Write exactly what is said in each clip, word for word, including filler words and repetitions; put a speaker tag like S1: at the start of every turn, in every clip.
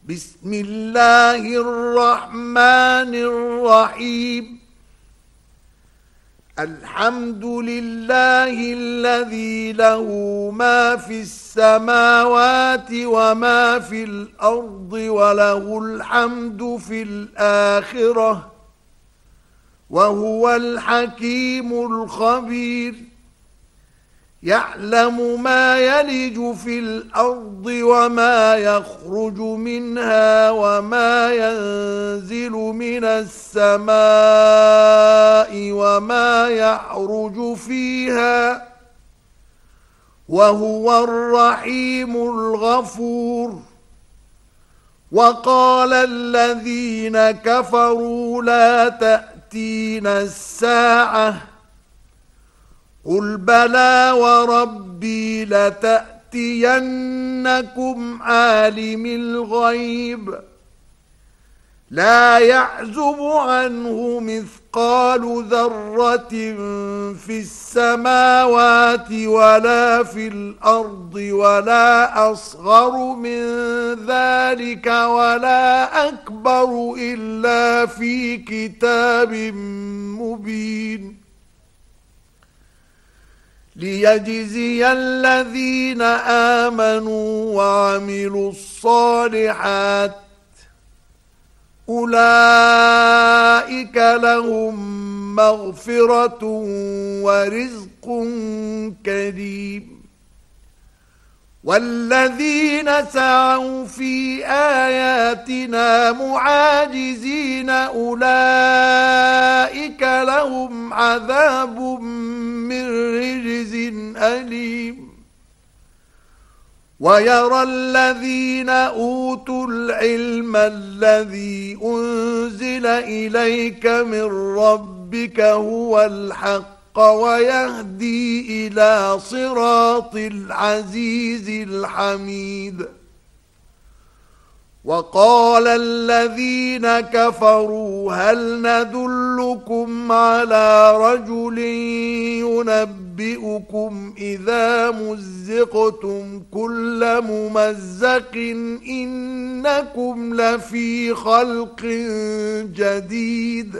S1: بسم الله الرحمن الرحيم. الحمد لله الذي له ما في السماوات وما في الأرض وله الحمد في الآخرة وهو الحكيم الخبير. يعلم ما يلج في الأرض وما يخرج منها وما ينزل من السماء وما يعرج فيها وهو الرحيم الغفور. وقال الذين كفروا لا تأتينا الساعة قل بلى وربي لتأتينكم عالم الغيب لا يعزب عنه مثقال ذرة في السماوات ولا في الأرض ولا أصغر من ذلك ولا أكبر إلا في كتاب مبين. ليجزي الذين آمنوا وعملوا الصالحات أولئك لهم مغفرة ورزق كريم. والذين سعوا في آياتنا معاجزين أولئك لهم عذاب من رجز أليم. ويرى الذين أوتوا العلم الذي أنزل إليك من ربك هو الحق ويهدي إلى صراط العزيز الحميد. وقال الذين كفروا هل ندلكم على رجل ينبئكم إذا مزقتم كل ممزق إنكم لفي خلق جديد.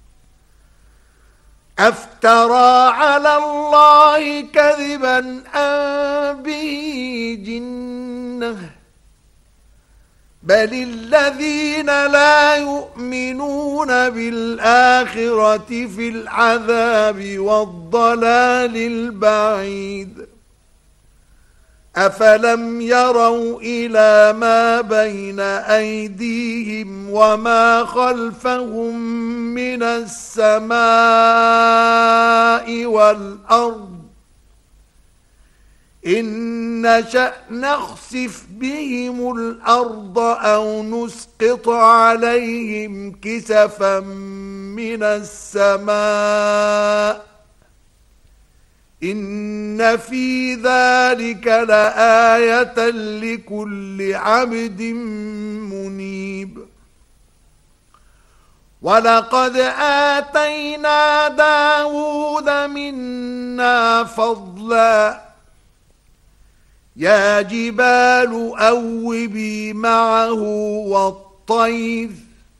S1: أفترى على الله كذبا أم به جنة بل الذين لا يؤمنون بالآخرة في العذاب والضلال البعيد. أفلم يروا إلى ما بين أيديهم وما خلفهم من السماء والأرض إن نشأ نخسف بهم الأرض أو نسقط عليهم كسفا من السماء إن في ذلك لآية لكل عبد منيب. ولقد آتينا داود منا فضلا يا جبال أوبي معه والطير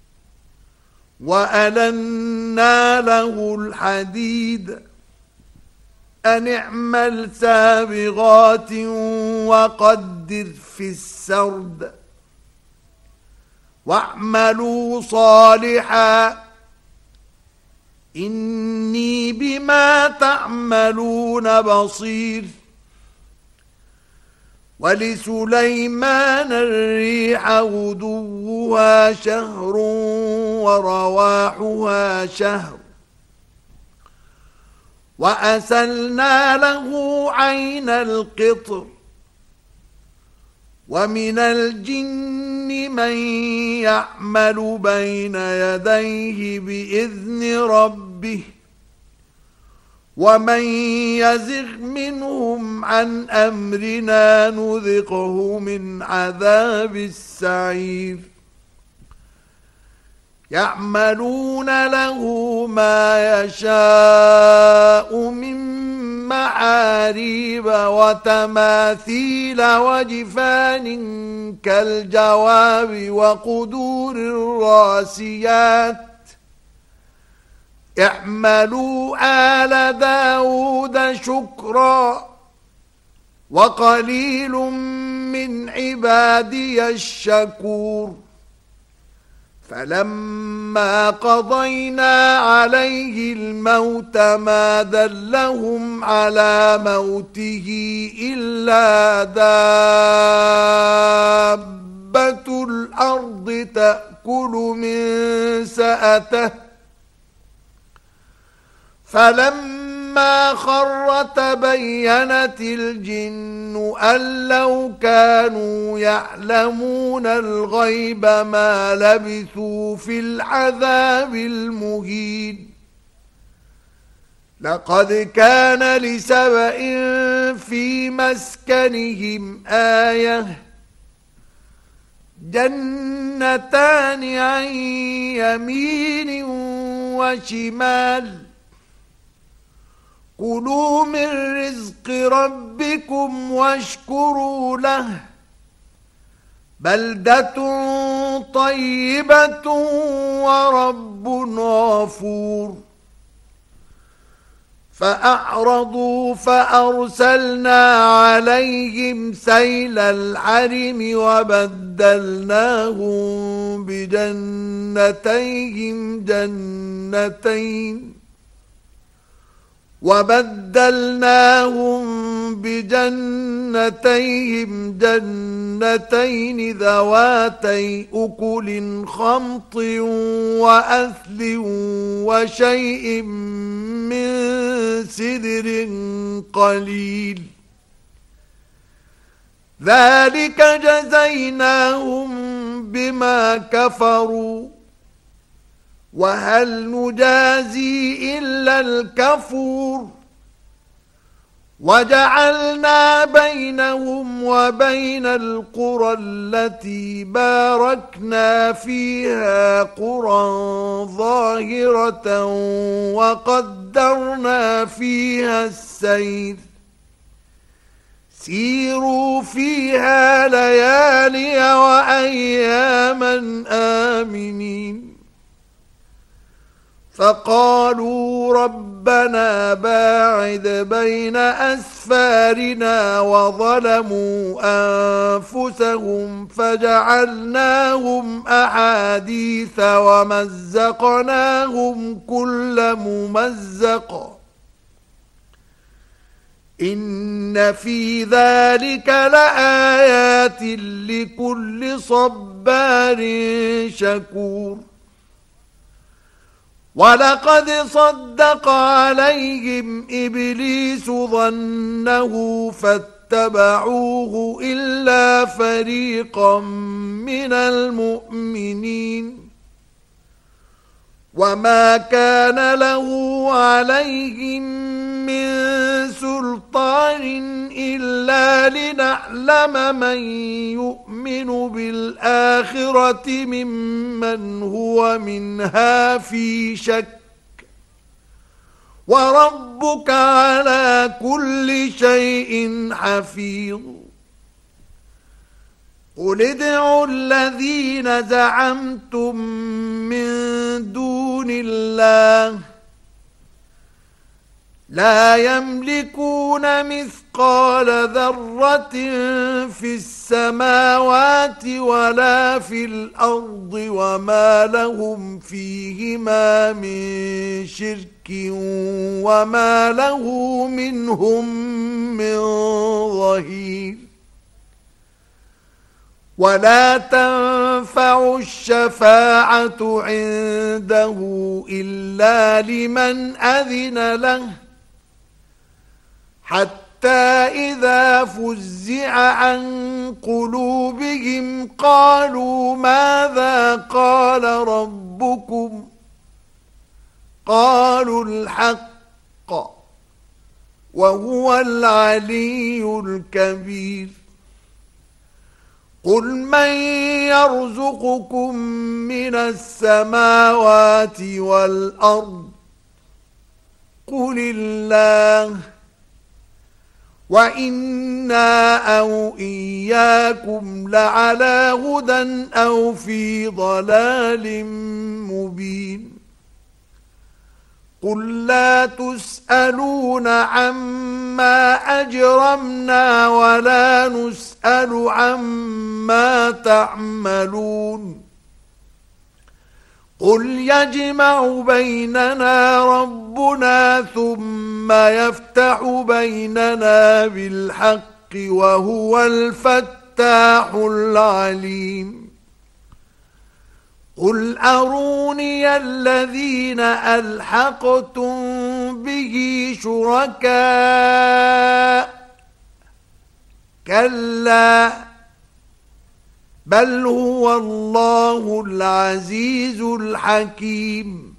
S1: وألنا له الحديد أن اعمل سابغات وقدر في السرد واعملوا صالحا إني بما تعملون بصير. ولسليمان الريح غدوها شهر ورواحها شهر وأسلنا له عين القطر ومن الجن من يعمل بين يديه بإذن ربه ومن يزغ منهم عن أمرنا نذقه من عذاب السعير. يعملون له ما يشاء من محاريب وتماثيل وجفان كالجواب وقدور الراسيات اعملوا آل داود شكرا وقليل من عبادي الشكور فلما قضينا عليه الموت ما دلهم على موته إلا دابة الأرض تأكل من سأته فلما خر تبينت الجن أن لو كانوا يعلمون الغيب ما لبثوا في العذاب المهين لقد كان لسبإ في مسكنهم آية جنتان عن يمين وشمال كلوا من رزق ربكم واشكروا له بلدة طيبة ورب غفور فأعرضوا فأرسلنا عليهم سيل العرم وبدلناهم بجنتيهم جنتين وبدلناهم بجنتيهم جنتين ذواتي أكل خمط وأثل وشيء من سدر قليل ذلك جزيناهم بما كفروا وهل نجازي إلا الكفور وجعلنا بينهم وبين القرى التي باركنا فيها قرى ظاهرة وقدرنا فيها السير سيروا فيها ليالي وأياما آمنين فقالوا ربنا باعد بين أسفارنا وظلموا أنفسهم فجعلناهم أحاديث ومزقناهم كل ممزق إن في ذلك لآيات لكل صبار شكور ولقد صدق عليهم إبليس ظنه فاتبعوه إلا فريقا من المؤمنين وما كان له عليهم من سلطان إلا لنعلم من يؤمن بالآخرة ممن هو منها في شك وربك على كل شيء حفيظ قل ادعوا الذين زعمتم من دون الله لا يملكون مثقال ذرة في السماوات ولا في الأرض وما لهم فيهما من شرك وما له منهم من ظهير ولا تنفع الشفاعة عنده إلا لمن أذن له حتى إذا فزع عن قلوبهم قالوا ماذا قال ربكم قالوا الحق وهو العلي الكبير قل من يرزقكم من السماوات والأرض قل الله وإنا أو إياكم لعلى هدى أو في ضلال مبين قل لا تسألون عما أجرمنا ولا نسأل عما تعملون قل يجمع بيننا ربنا ثم يفتح بيننا بالحق وهو الفتاح العليم قل أروني الذين ألحقتم به شركاء كلا بل هو الله العزيز الحكيم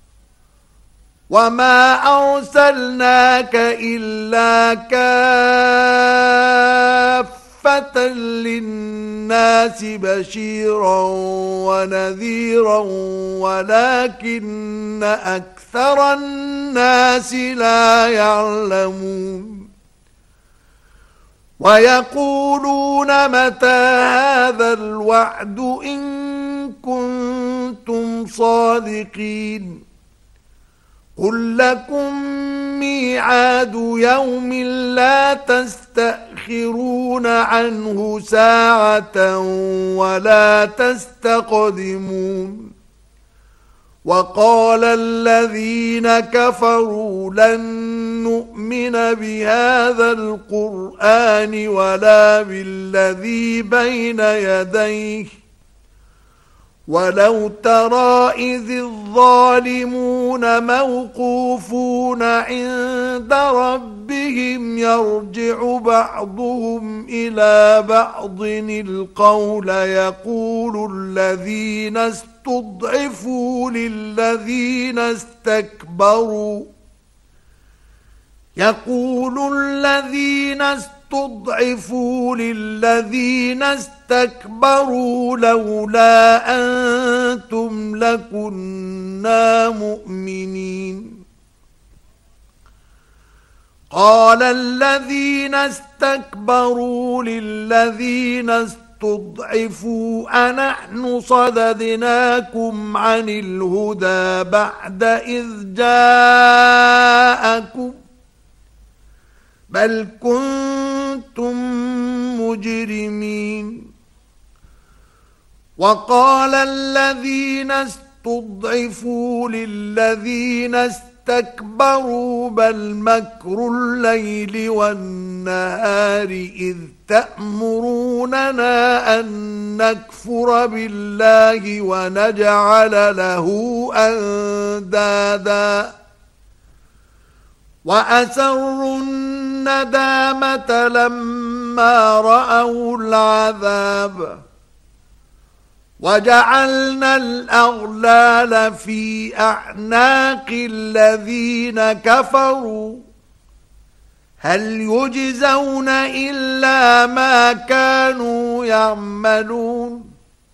S1: وما أرسلناك إلا كافة للناس بشيرا ونذيرا ولكن أكثر الناس لا يعلمون ويقولون متى هذا الوعد إن كنتم صادقين قل لكم ميعاد يوم لا تستأخرون عنه ساعة ولا تستقدمون وقال الذين كفروا لن نؤمن بهذا القرآن ولا بالذي بين يديه ولو ترى إذ الظالمون موقوفون عند ربهم يرجع بعضهم إلى بعض القول يقول الذين استضعفوا للذين استكبروا يقول الذين استضعفوا للذين استكبروا لولا أنتم لكنا مؤمنين قال الذين استكبروا للذين استضعفوا أنحن صددناكم عن الهدى بعد إذ جاءكم بل كنتم مجرمين وقال الذين استضعفوا للذين استكبروا بل مكر الليل والنهار إذ تأمروننا أن نكفر بالله ونجعل له أندادا وأسروا الندامة لما رأوا العذاب وجعلنا الأغلال في أعناق الذين كفروا هل يجزون إلا ما كانوا يعملون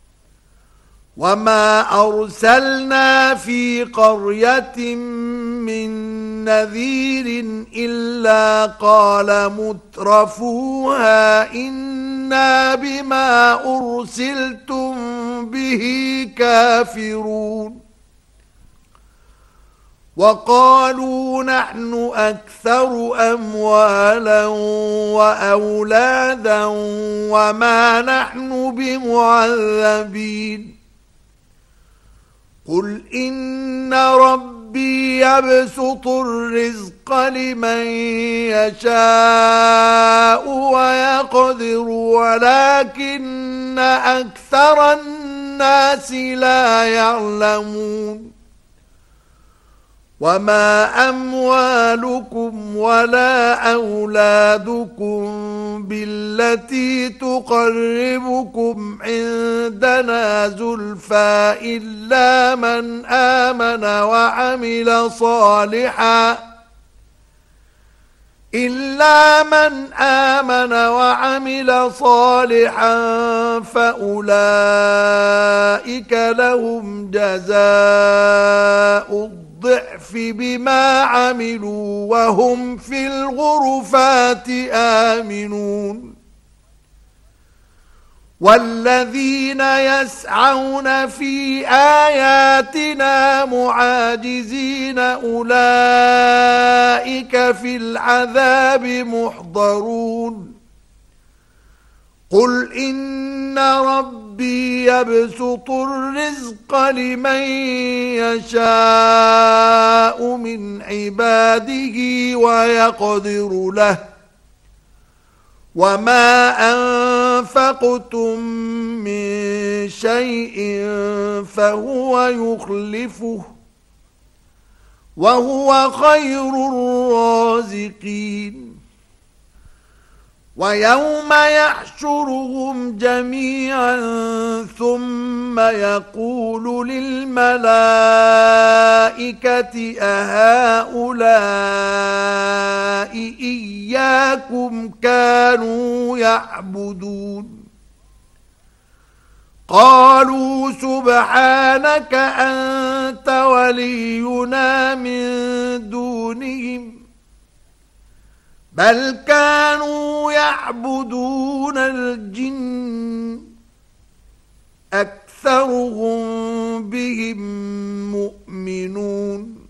S1: وما أرسلنا في قرية من نذير إلا قال مترفوها إنا بما أرسلتم به كافرون وقالوا نحن أكثر أموالا وأولادا وما نحن بمعذبين قل إن ربي يبسط الرزق لمن يشاء ويقدر ولكن أكثر الناس لا يعلمون وما أموالكم ولا أولادكم بالتي تقربكم عندنا زلفى إلا من آمن وعمل صالحا إلا من آمن وعمل صالحا فأولئك لهم جزاء الضعف بما عملوا وهم في الغرفات آمنون والذين يسعون في آياتنا معاجزين أولئك في العذاب محضرون قل إن ربي يبسط الرزق لمن يشاء من عباده ويقدر له وما أنفقتم من شيء فهو يخلفه وهو خير الرازقين ويوم يحشرهم جميعا ثم يقول للملائكة أهؤلاء إياكم كانوا يعبدون قالوا سبحانك أنت ولينا من دونهم بل كانوا يعبدون الجن أكثرهم بهم مؤمنون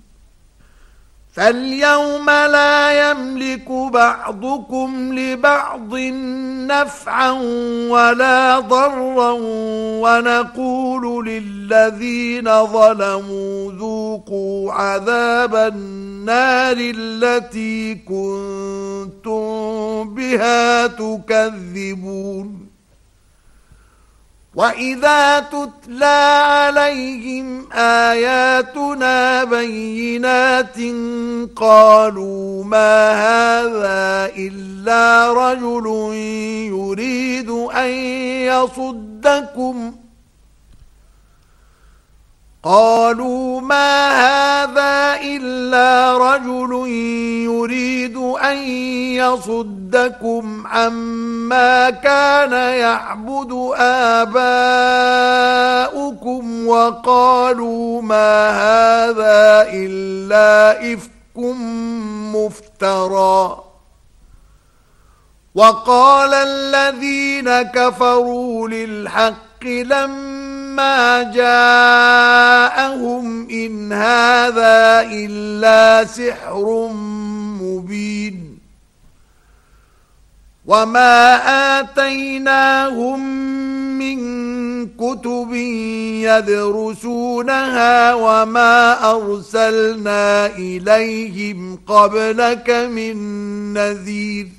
S1: فاليوم لا يملك بعضكم لبعض نفعا ولا ضرا ونقول للذين ظلموا ذوقوا عذاب النار التي كنتم بها تكذبون وإذا تتلى عليهم آياتنا بينات قالوا ما هذا إلا رجل يريد أن يصدكم قالوا ما هذا إلا رجل يريد أن يصدكم عما كان يعبد آباؤكم وقالوا ما هذا إلا إفك مفترى وقال الذين كفروا للحق لما جاءهم إن هذا إلا سحر مبين وما آتيناهم من كتب يدرسونها وما أرسلنا إليهم قبلك من نذير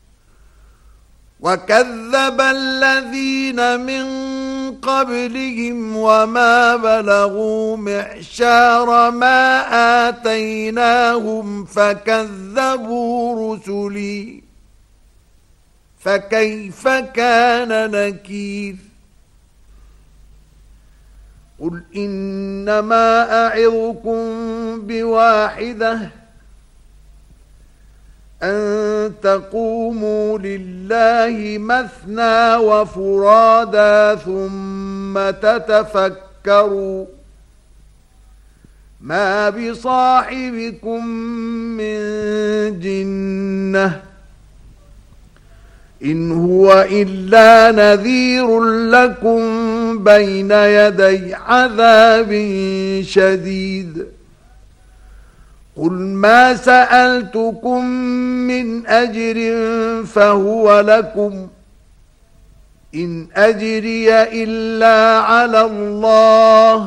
S1: وكذب الذين من قبلهم وما بلغوا معشار ما آتيناهم فكذبوا رسلي فكيف كان نكير قل إنما أعظكم بواحدة أن تقوموا لله مثنى وفرادا ثم تتفكروا ما بصاحبكم من جنة إن هو إلا نذير لكم بين يدي عذاب شديد قل ما سألتكم من أجر فهو لكم إن أجري إلا على الله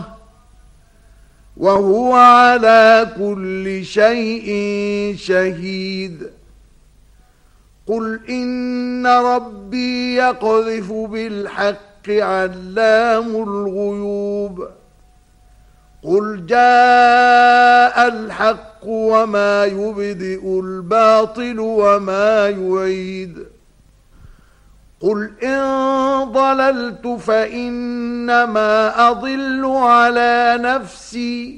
S1: وهو على كل شيء شهيد قل إن ربي يقذف بالحق علام الغيوب قل جاء الحق وما يبدئ الباطل وما يعيد قل إن ضللت فإنما أضل على نفسي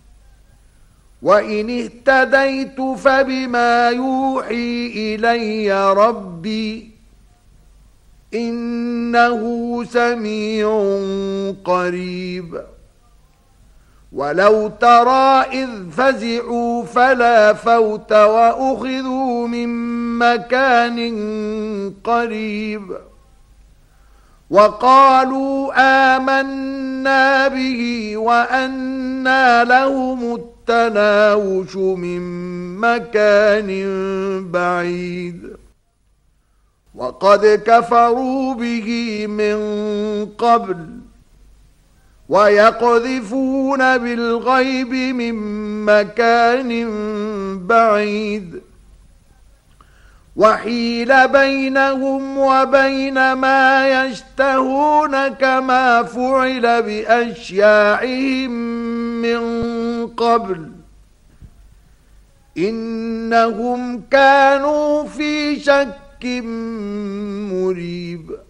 S1: وإن اهتديت فبما يوحي إلي ربي إنه سميع قريب ولو ترى إذ فزعوا فلا فوت وأخذوا من مكان قريب وقالوا آمنا به وأنى لهم التناوش من مكان بعيد وقد كفروا به من قبل ويقذفون بالغيب من مكان بعيد وحيل بينهم وبين ما يشتهون كما فعل بأشياعهم من قبل إنهم كانوا في شك مريب